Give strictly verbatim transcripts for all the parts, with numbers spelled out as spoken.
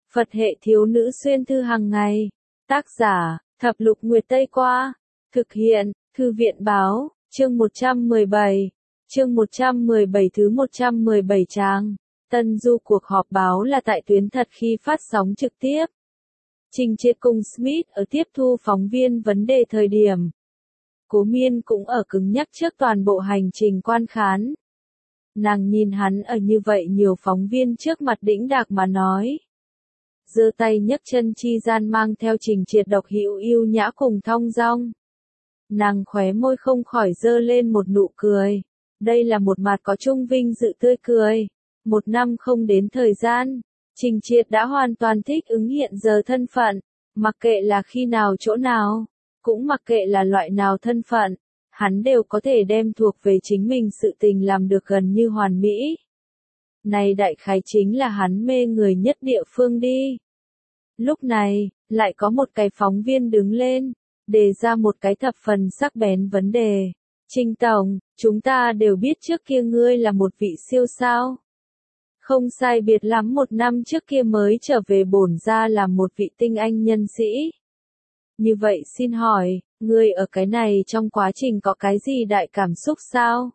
Phật hệ thiếu nữ xuyên thư hàng ngày. Tác giả, Thập Lục Nguyệt Tây Qua. Thực hiện, Thư viện Báo, chương một trăm mười bảy. Chương một trăm mười bảy thứ một trăm mười bảy trang. Tân du cuộc họp báo là tại tuyến thật khi phát sóng trực tiếp. Trình Triệt cùng Smith ở tiếp thu phóng viên vấn đề thời điểm. Cố Miên cũng ở cứng nhắc trước toàn bộ hành trình quan khán. Nàng nhìn hắn ở như vậy nhiều phóng viên trước mặt đĩnh đạc mà nói. Giơ tay nhấc chân chi gian mang theo Trình Triệt độc hữu yêu nhã cùng thong dong. Nàng khóe môi không khỏi dơ lên một nụ cười. Đây là một mặt có trung vinh dự tươi cười. Một năm không đến thời gian, Trình Triệt đã hoàn toàn thích ứng hiện giờ thân phận, mặc kệ là khi nào chỗ nào, cũng mặc kệ là loại nào thân phận, hắn đều có thể đem thuộc về chính mình sự tình làm được gần như hoàn mỹ. Này đại khái chính là hắn mê người nhất địa phương đi. Lúc này, lại có một cái phóng viên đứng lên, đề ra một cái thập phần sắc bén vấn đề. Trình Tổng, chúng ta đều biết trước kia ngươi là một vị siêu sao. Không sai biệt lắm một năm trước kia mới trở về bổn ra làm một vị tinh anh nhân sĩ. Như vậy xin hỏi, ngươi ở cái này trong quá trình có cái gì đại cảm xúc sao?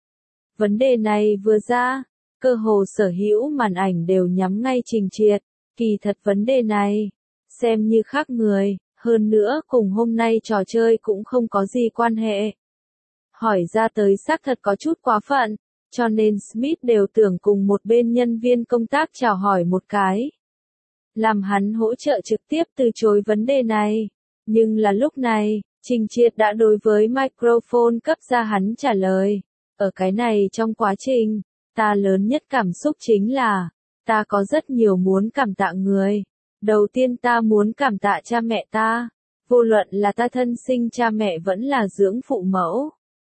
Vấn đề này vừa ra, cơ hồ sở hữu màn ảnh đều nhắm ngay Trình Triệt. Kỳ thật vấn đề này, xem như khác người, hơn nữa cùng hôm nay trò chơi cũng không có gì quan hệ. Hỏi ra tới xác thật có chút quá phận, cho nên Smith đều tưởng cùng một bên nhân viên công tác chào hỏi một cái. Làm hắn hỗ trợ trực tiếp từ chối vấn đề này. Nhưng là lúc này, Trình Triệt đã đối với microphone cấp ra hắn trả lời. Ở cái này trong quá trình, ta lớn nhất cảm xúc chính là, ta có rất nhiều muốn cảm tạ người. Đầu tiên ta muốn cảm tạ cha mẹ ta, vô luận là ta thân sinh cha mẹ vẫn là dưỡng phụ mẫu.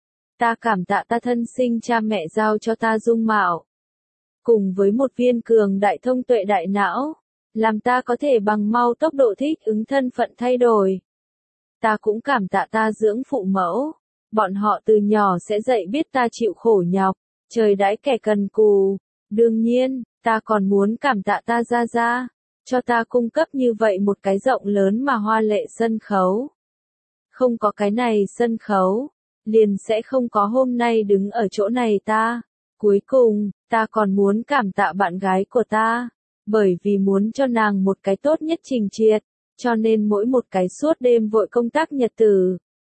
Ta cảm tạ ta thân sinh cha mẹ giao cho ta dung mạo. Cùng với một viên cường đại thông tuệ đại não, làm ta có thể bằng mau tốc độ thích ứng thân phận thay đổi. Ta cũng cảm tạ ta dưỡng phụ mẫu. Bọn họ từ nhỏ sẽ dạy biết ta chịu khổ nhọc, trời đãi kẻ cần cù. Đương nhiên, ta còn muốn cảm tạ ta gia gia, cho ta cung cấp như vậy một cái rộng lớn mà hoa lệ sân khấu. Không có cái này sân khấu, liền sẽ không có hôm nay đứng ở chỗ này ta. Cuối cùng, ta còn muốn cảm tạ bạn gái của ta, bởi vì muốn cho nàng một cái tốt nhất Trình Triệt, cho nên mỗi một cái suốt đêm vội công tác nhật tử.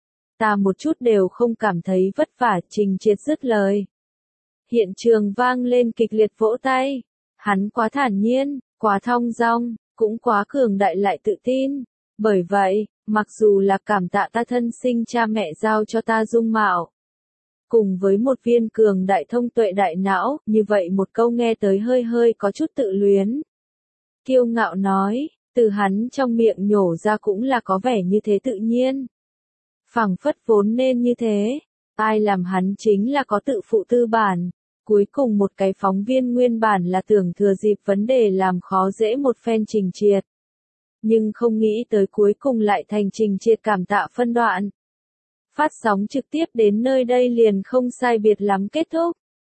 Ta một chút đều không cảm thấy vất vả. Trình Triệt dứt lời. Hiện trường vang lên kịch liệt vỗ tay. Hắn quá thản nhiên, quá thong dong, cũng quá cường đại lại tự tin. Bởi vậy, mặc dù là cảm tạ ta thân sinh cha mẹ giao cho ta dung mạo, cùng với một viên cường đại thông tuệ đại não, như vậy một câu nghe tới hơi hơi có chút tự luyến. Kiêu ngạo nói, từ hắn trong miệng nhổ ra cũng là có vẻ như thế tự nhiên. Phảng phất vốn nên như thế, ai làm hắn chính là có tự phụ tư bản. Cuối cùng một cái phóng viên nguyên bản là tưởng thừa dịp vấn đề làm khó dễ một phen Trình Triệt. Nhưng không nghĩ tới cuối cùng lại thành Trình Triệt cảm tạ phân đoạn. Phát sóng trực tiếp đến nơi đây liền không sai biệt lắm kết thúc.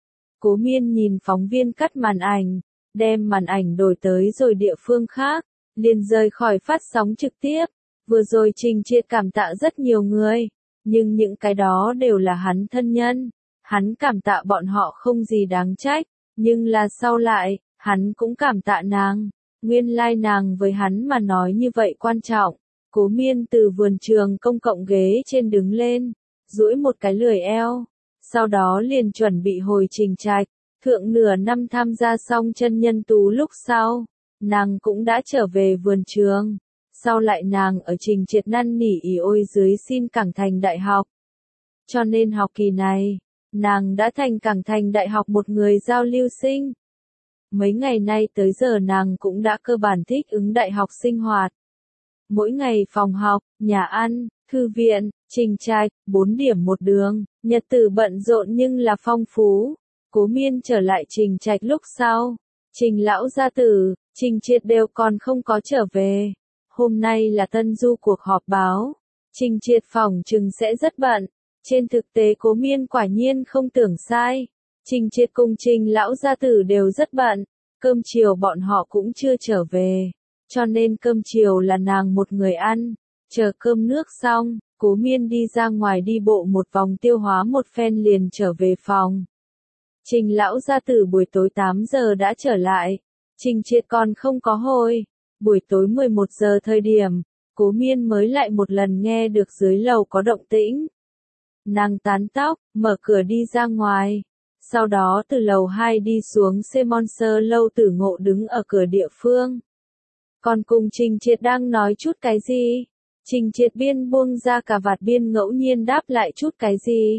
Cố Miên nhìn phóng viên cắt màn ảnh, đem màn ảnh đổi tới rồi địa phương khác, liền rời khỏi phát sóng trực tiếp. Vừa rồi Trình Triệt cảm tạ rất nhiều người, nhưng những cái đó đều là hắn thân nhân. Hắn cảm tạ bọn họ không gì đáng trách, nhưng là sau lại, hắn cũng cảm tạ nàng. Nguyên lai like nàng với hắn mà nói như vậy quan trọng. Cố Miên từ vườn trường công cộng ghế trên đứng lên, duỗi một cái lười eo. Sau đó liền chuẩn bị hồi Trình Trạch. Thượng nửa năm tham gia xong chân nhân tú lúc sau, nàng cũng đã trở về vườn trường. Sau lại nàng ở Trình Triệt năn nỉ ỉ ôi dưới xin Cảng Thành Đại học. Cho nên học kỳ này, nàng đã thành Cảng Thành Đại học một người giao lưu sinh. Mấy ngày nay tới giờ nàng cũng đã cơ bản thích ứng đại học sinh hoạt. Mỗi ngày phòng học, nhà ăn, thư viện, Trình Trạch, bốn điểm một đường, nhật tử bận rộn nhưng là phong phú. Cố Miên trở lại Trình Trạch lúc sau, Trình lão gia tử, Trình Triệt đều còn không có trở về. Hôm nay là tân du cuộc họp báo, Trình Triệt phỏng chừng sẽ rất bận. Trên thực tế Cố Miên quả nhiên không tưởng sai. Trình Triệt cùng Trình lão gia tử đều rất bận. cơm chiều bọn họ cũng chưa trở về, cho nên cơm chiều là nàng một người ăn, chờ cơm nước xong, Cố Miên đi ra ngoài đi bộ một vòng tiêu hóa một phen liền trở về phòng. Trình lão gia tử buổi tối tám giờ đã trở lại, Trình Triệt còn không có hồi, buổi tối mười một giờ thời điểm, Cố Miên mới lại một lần nghe được dưới lầu có động tĩnh. Nàng tán tóc, mở cửa đi ra ngoài, sau đó từ lầu hai đi xuống xe Monster Lâu Tử Ngộ đứng ở cửa địa phương. Còn cùng Trình Triệt đang nói chút cái gì? Trình Triệt biên buông ra cà vạt biên ngẫu nhiên đáp lại chút cái gì?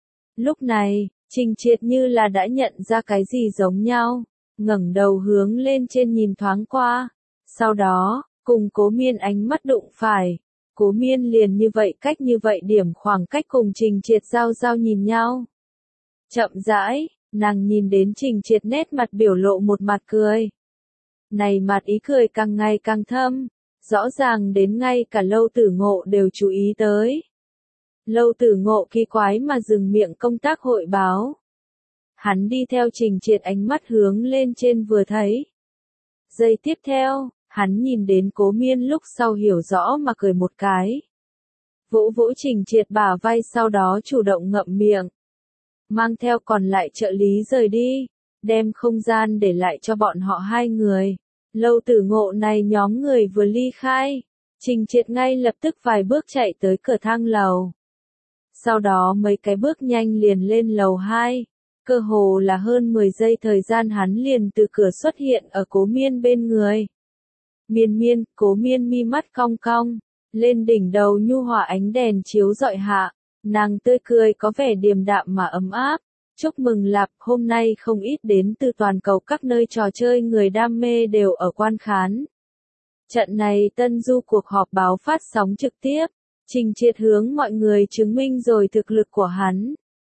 Lúc này, Trình Triệt như là đã nhận ra cái gì giống nhau, ngẩng đầu hướng lên trên nhìn thoáng qua, sau đó, cùng Cố Miên ánh mắt đụng phải, Cố Miên liền như vậy cách như vậy điểm khoảng cách cùng Trình Triệt giao giao nhìn nhau. Chậm rãi, nàng nhìn đến Trình Triệt nét mặt biểu lộ một mặt cười. Này mặt ý cười càng ngày càng thâm, rõ ràng đến ngay cả Lâu Tử Ngộ đều chú ý tới. Lâu Tử Ngộ kỳ quái mà dừng miệng công tác hội báo. Hắn đi theo Trình Triệt ánh mắt hướng lên trên vừa thấy. Giây tiếp theo, hắn nhìn đến Cố Miên lúc sau hiểu rõ mà cười một cái. Vỗ vỗ Trình Triệt bả vai sau đó chủ động ngậm miệng. Mang theo còn lại trợ lý rời đi, đem không gian để lại cho bọn họ hai người. Lâu Tử Ngộ này nhóm người vừa ly khai, Trình Triệt ngay lập tức vài bước chạy tới cửa thang lầu. Sau đó mấy cái bước nhanh liền lên lầu hai, cơ hồ là hơn mười giây thời gian hắn liền từ cửa xuất hiện ở Cố Miên bên người. Miên miên, Cố Miên mi mắt cong cong, lên đỉnh đầu nhu hòa ánh đèn chiếu rọi hạ, nàng tươi cười có vẻ điềm đạm mà ấm áp. Chúc mừng Lạp, hôm nay không ít đến từ toàn cầu các nơi trò chơi người đam mê đều ở quan khán. Trận này Tân Du cuộc họp báo phát sóng trực tiếp, Trình Triệt hướng mọi người chứng minh rồi thực lực của hắn.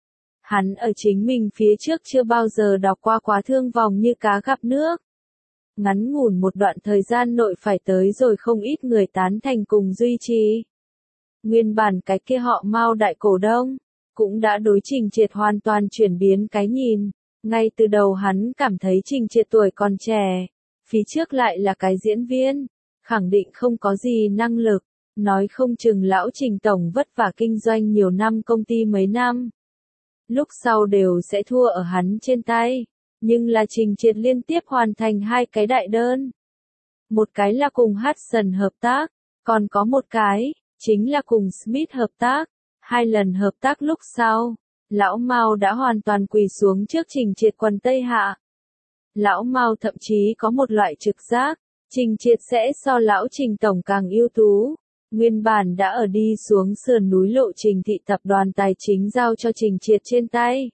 Hắn ở chính mình phía trước chưa bao giờ đọc qua quá thương vòng như cá gặp nước. Ngắn ngủn một đoạn thời gian nội phải tới rồi không ít người tán thành cùng duy trì. Nguyên bản cái kia họ Mao đại cổ đông, cũng đã đối Trình Triệt hoàn toàn chuyển biến cái nhìn. Ngay từ đầu hắn cảm thấy Trình Triệt tuổi còn trẻ, phía trước lại là cái diễn viên, khẳng định không có gì năng lực, nói không chừng lão Trình tổng vất vả kinh doanh nhiều năm công ty mấy năm. Lúc sau đều sẽ thua ở hắn trên tay, nhưng là Trình Triệt liên tiếp hoàn thành hai cái đại đơn. Một cái là cùng Hudson hợp tác, còn có một cái, chính là cùng Smith hợp tác. Hai lần hợp tác lúc sau, lão Mao đã hoàn toàn quỳ xuống trước Trình Triệt quần tây hạ. Lão Mao thậm chí có một loại trực giác, Trình Triệt sẽ so lão Trình tổng càng ưu tú. Nguyên bản đã ở đi xuống sườn núi lộ trình thị tập đoàn tài chính giao cho Trình Triệt trên tay.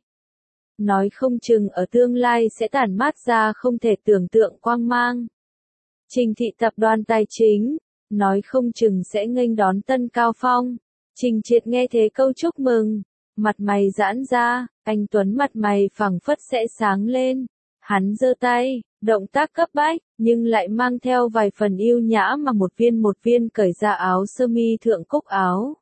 Nói không chừng ở tương lai sẽ tản mát ra không thể tưởng tượng quang mang. Trình thị tập đoàn tài chính, nói không chừng sẽ nghênh đón tân cao phong. Trình Triệt nghe thế câu chúc mừng, mặt mày giãn ra, anh Tuấn mặt mày phẳng phất sẽ sáng lên. Hắn giơ tay, động tác cấp bách, nhưng lại mang theo vài phần yêu nhã mà một viên một viên cởi ra áo sơ mi thượng cúc áo.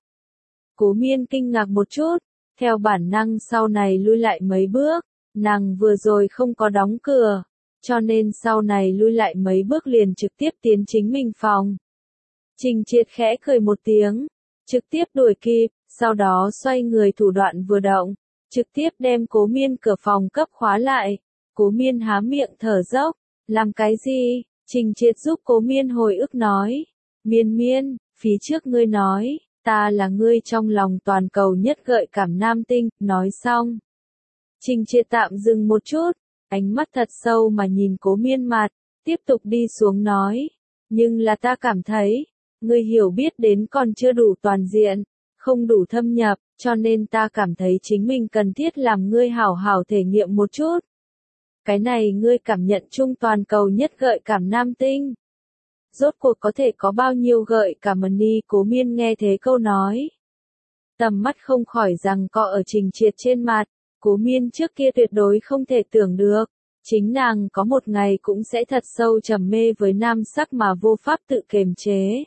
Cố Miên kinh ngạc một chút, theo bản năng sau này lui lại mấy bước, nàng vừa rồi không có đóng cửa, cho nên sau này lui lại mấy bước liền trực tiếp tiến chính mình phòng. Trình Triệt khẽ cười một tiếng, trực tiếp đuổi kịp, sau đó xoay người thủ đoạn vừa động, trực tiếp đem Cố Miên cửa phòng cấp khóa lại. Cố Miên há miệng thở dốc, làm cái gì? Trình Triệt giúp Cố Miên hồi ức nói, Miên Miên, phía trước ngươi nói, ta là ngươi trong lòng toàn cầu nhất gợi cảm nam tinh, nói xong. Trình Triệt tạm dừng một chút, ánh mắt thật sâu mà nhìn Cố Miên mặt, tiếp tục đi xuống nói, nhưng là ta cảm thấy, ngươi hiểu biết đến còn chưa đủ toàn diện, không đủ thâm nhập, cho nên ta cảm thấy chính mình cần thiết làm ngươi hảo hảo thể nghiệm một chút. Cái này ngươi cảm nhận chung toàn cầu nhất gợi cảm nam tinh. Rốt cuộc có thể có bao nhiêu gợi cảm money? Cố Miên nghe thế câu nói. Tầm mắt không khỏi rằng co ở Trình Triệt trên mặt, Cố Miên trước kia tuyệt đối không thể tưởng được. Chính nàng có một ngày cũng sẽ thật sâu trầm mê với nam sắc mà vô pháp tự kiềm chế.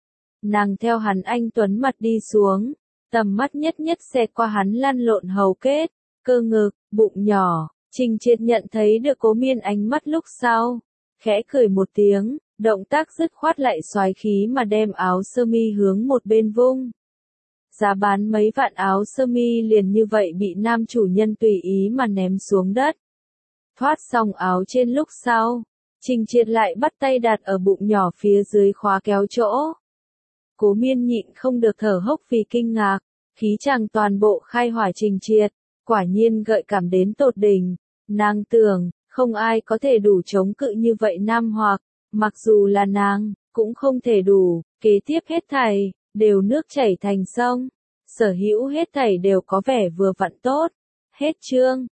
Nàng theo hắn anh Tuấn mặt đi xuống, tầm mắt nhất nhất xẹt qua hắn lăn lộn hầu kết, cơ ngực, bụng nhỏ, Trình Triệt nhận thấy được Cố Miên ánh mắt lúc sau, khẽ cười một tiếng, động tác dứt khoát lại xoái khí mà đem áo sơ mi hướng một bên vung. Giá bán mấy vạn áo sơ mi liền như vậy bị nam chủ nhân tùy ý mà ném xuống đất. Thoát xong áo trên lúc sau, Trình Triệt lại bắt tay đặt ở bụng nhỏ phía dưới khóa kéo chỗ. Cố Miên nhịn không được thở hốc vì kinh ngạc, khí chàng toàn bộ khai hỏa Trình Triệt, quả nhiên gợi cảm đến tột đỉnh. Nàng tưởng, không ai có thể đủ chống cự như vậy nam hoặc, mặc dù là nàng, cũng không thể đủ, kế tiếp hết thảy, đều nước chảy thành sông, sở hữu hết thảy đều có vẻ vừa vặn tốt. Hết chương.